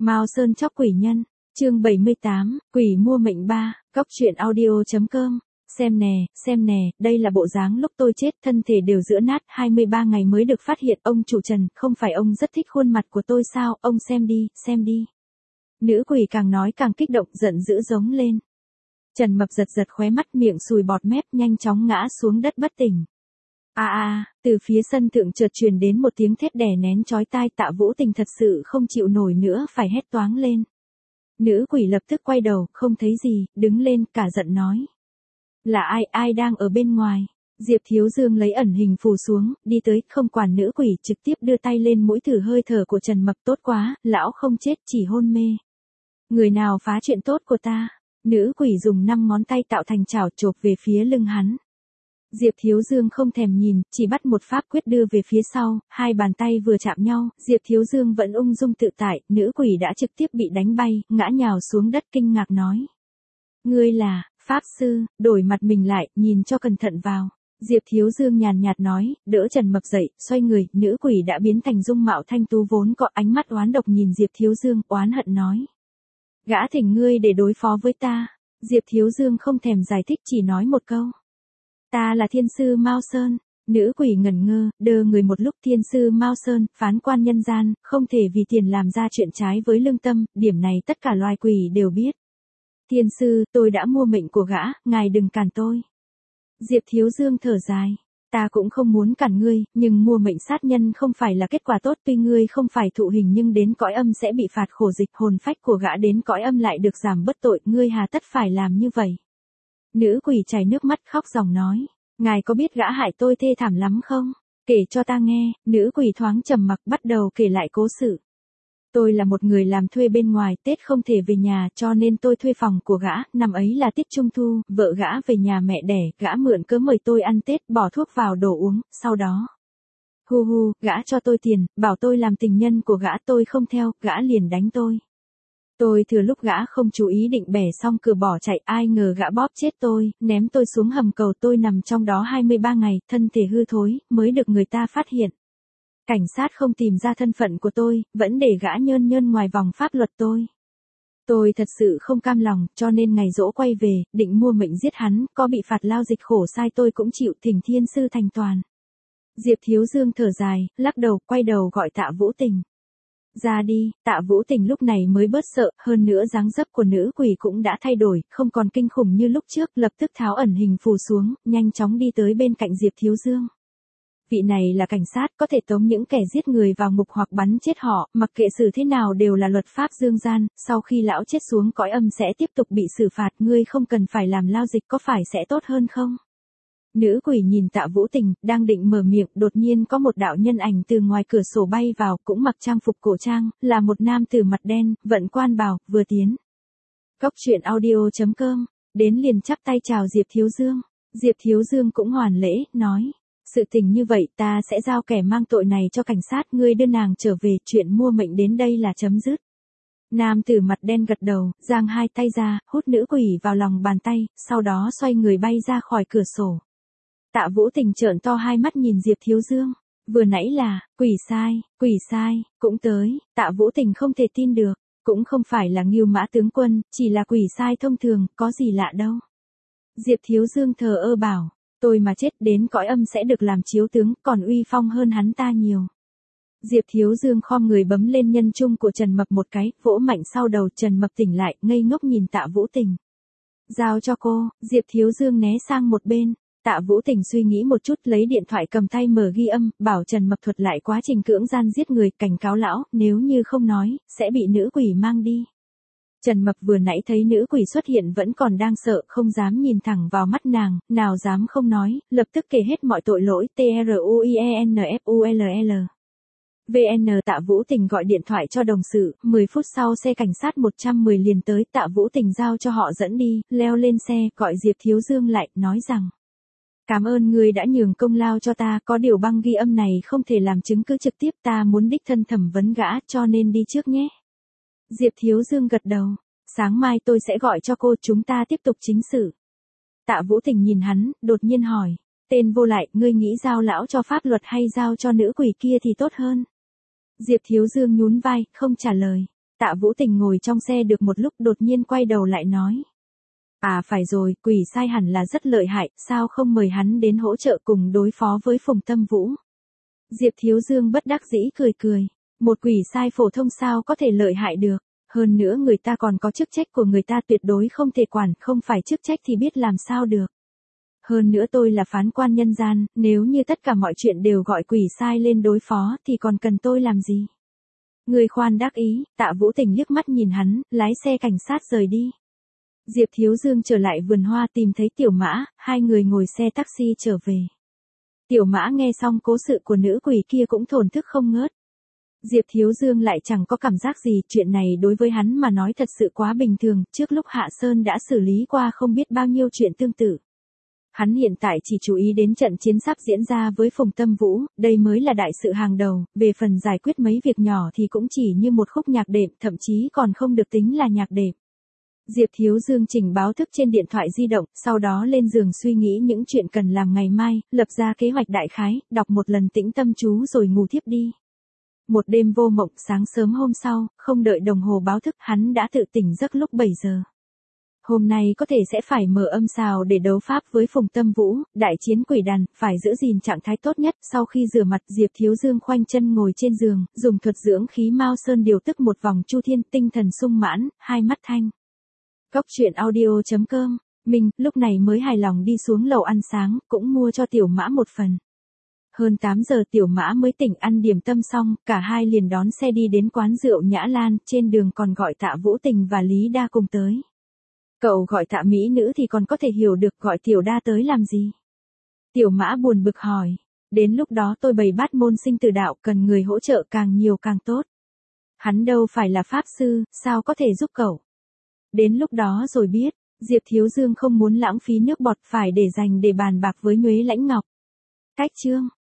Mao Sơn chóc quỷ nhân, chương 78, quỷ mua mệnh 3, cóc truyện audio.com. Xem nè, đây là bộ dáng lúc tôi chết, thân thể đều rữa nát, 23 ngày mới được phát hiện. Ông chủ Trần, không phải ông rất thích khuôn mặt của tôi sao, ông xem đi. Nữ quỷ càng nói càng kích động, giận dữ giống lên. Trần Mập giật khóe mắt, miệng sùi bọt mép, nhanh chóng ngã xuống đất bất tỉnh. Từ phía sân thượng chợt truyền đến một tiếng thét đè nén chói tai. Tạ Vũ Tình thật sự không chịu nổi nữa, phải hét toáng lên. Nữ quỷ lập tức quay đầu, không thấy gì, đứng lên, cả giận nói. Là ai đang ở bên ngoài? Diệp Thiếu Dương lấy ẩn hình phù xuống, đi tới, không quản nữ quỷ, trực tiếp đưa tay lên mũi thử hơi thở của Trần Mập. Tốt quá, lão không chết, chỉ hôn mê. Người nào phá chuyện tốt của ta? Nữ quỷ dùng 5 ngón tay tạo thành chảo chộp về phía lưng hắn. Diệp Thiếu Dương không thèm nhìn, chỉ bắt một pháp quyết đưa về phía sau, hai bàn tay vừa chạm nhau, Diệp Thiếu Dương vẫn ung dung tự tại, nữ quỷ đã trực tiếp bị đánh bay, ngã nhào xuống đất kinh ngạc nói. Ngươi là, Pháp Sư, đổi mặt mình lại, nhìn cho cẩn thận vào. Diệp Thiếu Dương nhàn nhạt nói, đỡ Trần Mập dậy, xoay người, nữ quỷ đã biến thành dung mạo thanh tú vốn có ánh mắt oán độc nhìn Diệp Thiếu Dương, oán hận nói. Gã thỉnh ngươi để đối phó với ta. Diệp Thiếu Dương không thèm giải thích, chỉ nói một câu. Ta là thiên sư Mao Sơn. Nữ quỷ ngẩn ngơ, đơ người một lúc. Thiên sư Mao Sơn, phán quan nhân gian, không thể vì tiền làm ra chuyện trái với lương tâm, điểm này tất cả loài quỷ đều biết. Thiên sư, tôi đã mua mệnh của gã, ngài đừng cản tôi. Diệp Thiếu Dương thở dài. Ta cũng không muốn cản ngươi, nhưng mua mệnh sát nhân không phải là kết quả tốt. Tuy ngươi không phải thụ hình nhưng đến cõi âm sẽ bị phạt khổ dịch, hồn phách của gã đến cõi âm lại được giảm bất tội, ngươi hà tất phải làm như vậy. Nữ quỷ chảy nước mắt khóc ròng nói, ngài có biết gã hại tôi thê thảm lắm không? Kể cho ta nghe. Nữ quỷ thoáng trầm mặc, bắt đầu kể lại cố sự. Tôi là một người làm thuê bên ngoài, Tết không thể về nhà, cho nên tôi thuê phòng của gã. Năm ấy là Tết Trung Thu, vợ gã về nhà mẹ đẻ, gã mượn cớ mời tôi ăn Tết, bỏ thuốc vào đồ uống, sau đó. Gã cho tôi tiền, bảo tôi làm tình nhân của gã, tôi không theo, gã liền đánh tôi. Tôi thừa lúc gã không chú ý định bẻ xong cửa bỏ chạy, ai ngờ gã bóp chết tôi, ném tôi xuống hầm cầu, tôi nằm trong đó 23 ngày, thân thể hư thối, mới được người ta phát hiện. Cảnh sát không tìm ra thân phận của tôi, vẫn để gã nhơn ngoài vòng pháp luật tôi. Tôi thật sự không cam lòng, cho nên ngày giỗ quay về, định mua mệnh giết hắn, có bị phạt lao dịch khổ sai tôi cũng chịu, thỉnh thiên sư thành toàn. Diệp Thiếu Dương thở dài, lắc đầu, quay đầu gọi Tạ Vũ Tình. Ra đi. Tạ Vũ Tình lúc này mới bớt sợ, hơn nữa dáng dấp của nữ quỷ cũng đã thay đổi, không còn kinh khủng như lúc trước, lập tức tháo ẩn hình phù xuống, nhanh chóng đi tới bên cạnh Diệp Thiếu Dương. Vị này là cảnh sát, có thể tống những kẻ giết người vào ngục hoặc bắn chết họ, mặc kệ xử thế nào đều là luật pháp dương gian, sau khi lão chết xuống cõi âm sẽ tiếp tục bị xử phạt, ngươi không cần phải làm lao dịch, có phải sẽ tốt hơn không? Nữ quỷ nhìn Tạ Vũ Tình, đang định mở miệng, đột nhiên có một đạo nhân ảnh từ ngoài cửa sổ bay vào, cũng mặc trang phục cổ trang, là một nam tử mặt đen, vận quan bào, vừa tiến. Cóc truyện audio.com, đến liền chắp tay chào Diệp Thiếu Dương. Diệp Thiếu Dương cũng hoàn lễ, nói. Sự tình như vậy ta sẽ giao kẻ mang tội này cho cảnh sát, ngươi đưa nàng trở về, chuyện mua mệnh đến đây là chấm dứt. Nam tử mặt đen gật đầu, giang hai tay ra, hút nữ quỷ vào lòng bàn tay, sau đó xoay người bay ra khỏi cửa sổ. Tạ Vũ Tình trợn to hai mắt nhìn Diệp Thiếu Dương. Vừa nãy là, quỷ sai, cũng tới. Tạ Vũ Tình không thể tin được, cũng không phải là Ngưu Mã tướng quân, chỉ là quỷ sai thông thường, có gì lạ đâu. Diệp Thiếu Dương thờ ơ bảo, tôi mà chết đến cõi âm sẽ được làm chiếu tướng, còn uy phong hơn hắn ta nhiều. Diệp Thiếu Dương khom người bấm lên nhân trung của Trần Mập một cái, vỗ mạnh sau đầu. Trần Mập tỉnh lại, ngây ngốc nhìn Tạ Vũ Tình. Giao cho cô. Diệp Thiếu Dương né sang một bên. Tạ Vũ Tình suy nghĩ một chút, lấy điện thoại cầm tay mở ghi âm, bảo Trần Mập thuật lại quá trình cưỡng gian giết người, cảnh cáo lão, nếu như không nói, sẽ bị nữ quỷ mang đi. Trần Mập vừa nãy thấy nữ quỷ xuất hiện vẫn còn đang sợ, không dám nhìn thẳng vào mắt nàng, nào dám không nói, lập tức kể hết mọi tội lỗi. TRUIENFULL. VN. Tạ Vũ Tình gọi điện thoại cho đồng sự, 10 phút sau xe cảnh sát 110 liền tới, Tạ Vũ Tình giao cho họ dẫn đi, leo lên xe, gọi Diệp Thiếu Dương lại, nói rằng. Cảm ơn ngươi đã nhường công lao cho ta, có điều băng ghi âm này không thể làm chứng cứ trực tiếp, ta muốn đích thân thẩm vấn gã, cho nên đi trước nhé. Diệp Thiếu Dương gật đầu. Sáng mai tôi sẽ gọi cho cô, chúng ta tiếp tục chính sự. Tạ Vũ Tình nhìn hắn, đột nhiên hỏi. Tên vô lại, ngươi nghĩ giao lão cho pháp luật hay giao cho nữ quỷ kia thì tốt hơn? Diệp Thiếu Dương nhún vai, không trả lời. Tạ Vũ Tình ngồi trong xe được một lúc đột nhiên quay đầu lại nói. À phải rồi, quỷ sai hẳn là rất lợi hại, sao không mời hắn đến hỗ trợ cùng đối phó với Phùng Tâm Vũ. Diệp Thiếu Dương bất đắc dĩ cười cười. Một quỷ sai phổ thông sao có thể lợi hại được. Hơn nữa người ta còn có chức trách của người ta tuyệt đối không thể quản, không phải chức trách thì biết làm sao được. Hơn nữa tôi là phán quan nhân gian, nếu như tất cả mọi chuyện đều gọi quỷ sai lên đối phó thì còn cần tôi làm gì. Người khoan đắc ý, Tạ Vũ Tình liếc mắt nhìn hắn, lái xe cảnh sát rời đi. Diệp Thiếu Dương trở lại vườn hoa tìm thấy Tiểu Mã, hai người ngồi xe taxi trở về. Tiểu Mã nghe xong cố sự của nữ quỷ kia cũng thổn thức không ngớt. Diệp Thiếu Dương lại chẳng có cảm giác gì, chuyện này đối với hắn mà nói thật sự quá bình thường, trước lúc Hạ Sơn đã xử lý qua không biết bao nhiêu chuyện tương tự. Hắn hiện tại chỉ chú ý đến trận chiến sắp diễn ra với Phùng Tâm Vũ, đây mới là đại sự hàng đầu, về phần giải quyết mấy việc nhỏ thì cũng chỉ như một khúc nhạc đệm, thậm chí còn không được tính là nhạc đệm. Diệp Thiếu Dương chỉnh báo thức trên điện thoại di động, sau đó lên giường suy nghĩ những chuyện cần làm ngày mai, lập ra kế hoạch đại khái, đọc một lần tĩnh tâm chú rồi ngủ thiếp đi. Một đêm vô mộng, sáng sớm hôm sau, không đợi đồng hồ báo thức, hắn đã tự tỉnh giấc lúc 7 giờ. Hôm nay có thể sẽ phải mở âm sào để đấu pháp với Phùng Tâm Vũ, đại chiến quỷ đàn, phải giữ gìn trạng thái tốt nhất. Sau khi rửa mặt, Diệp Thiếu Dương khoanh chân ngồi trên giường, dùng thuật dưỡng khí Mao Sơn điều tức một vòng chu thiên, tinh thần sung mãn, hai mắt thanh. Cốc truyện audio.com, mình lúc này mới hài lòng đi xuống lầu ăn sáng, cũng mua cho Tiểu Mã một phần. Hơn 8 giờ Tiểu Mã mới tỉnh, ăn điểm tâm xong, cả hai liền đón xe đi đến quán rượu Nhã Lan, trên đường còn gọi Tạ Vũ Tình và Lý Đa cùng tới. Cậu gọi Tạ mỹ nữ thì còn có thể hiểu được, gọi Tiểu Đa tới làm gì? Tiểu Mã buồn bực hỏi. Đến lúc đó tôi bày bát môn sinh tử đạo, cần người hỗ trợ càng nhiều càng tốt. Hắn đâu phải là pháp sư, sao có thể giúp cậu? Đến lúc đó rồi biết. Diệp Thiếu Dương không muốn lãng phí nước bọt, phải để dành để bàn bạc với Nhuế Lãnh Ngọc. Cách chương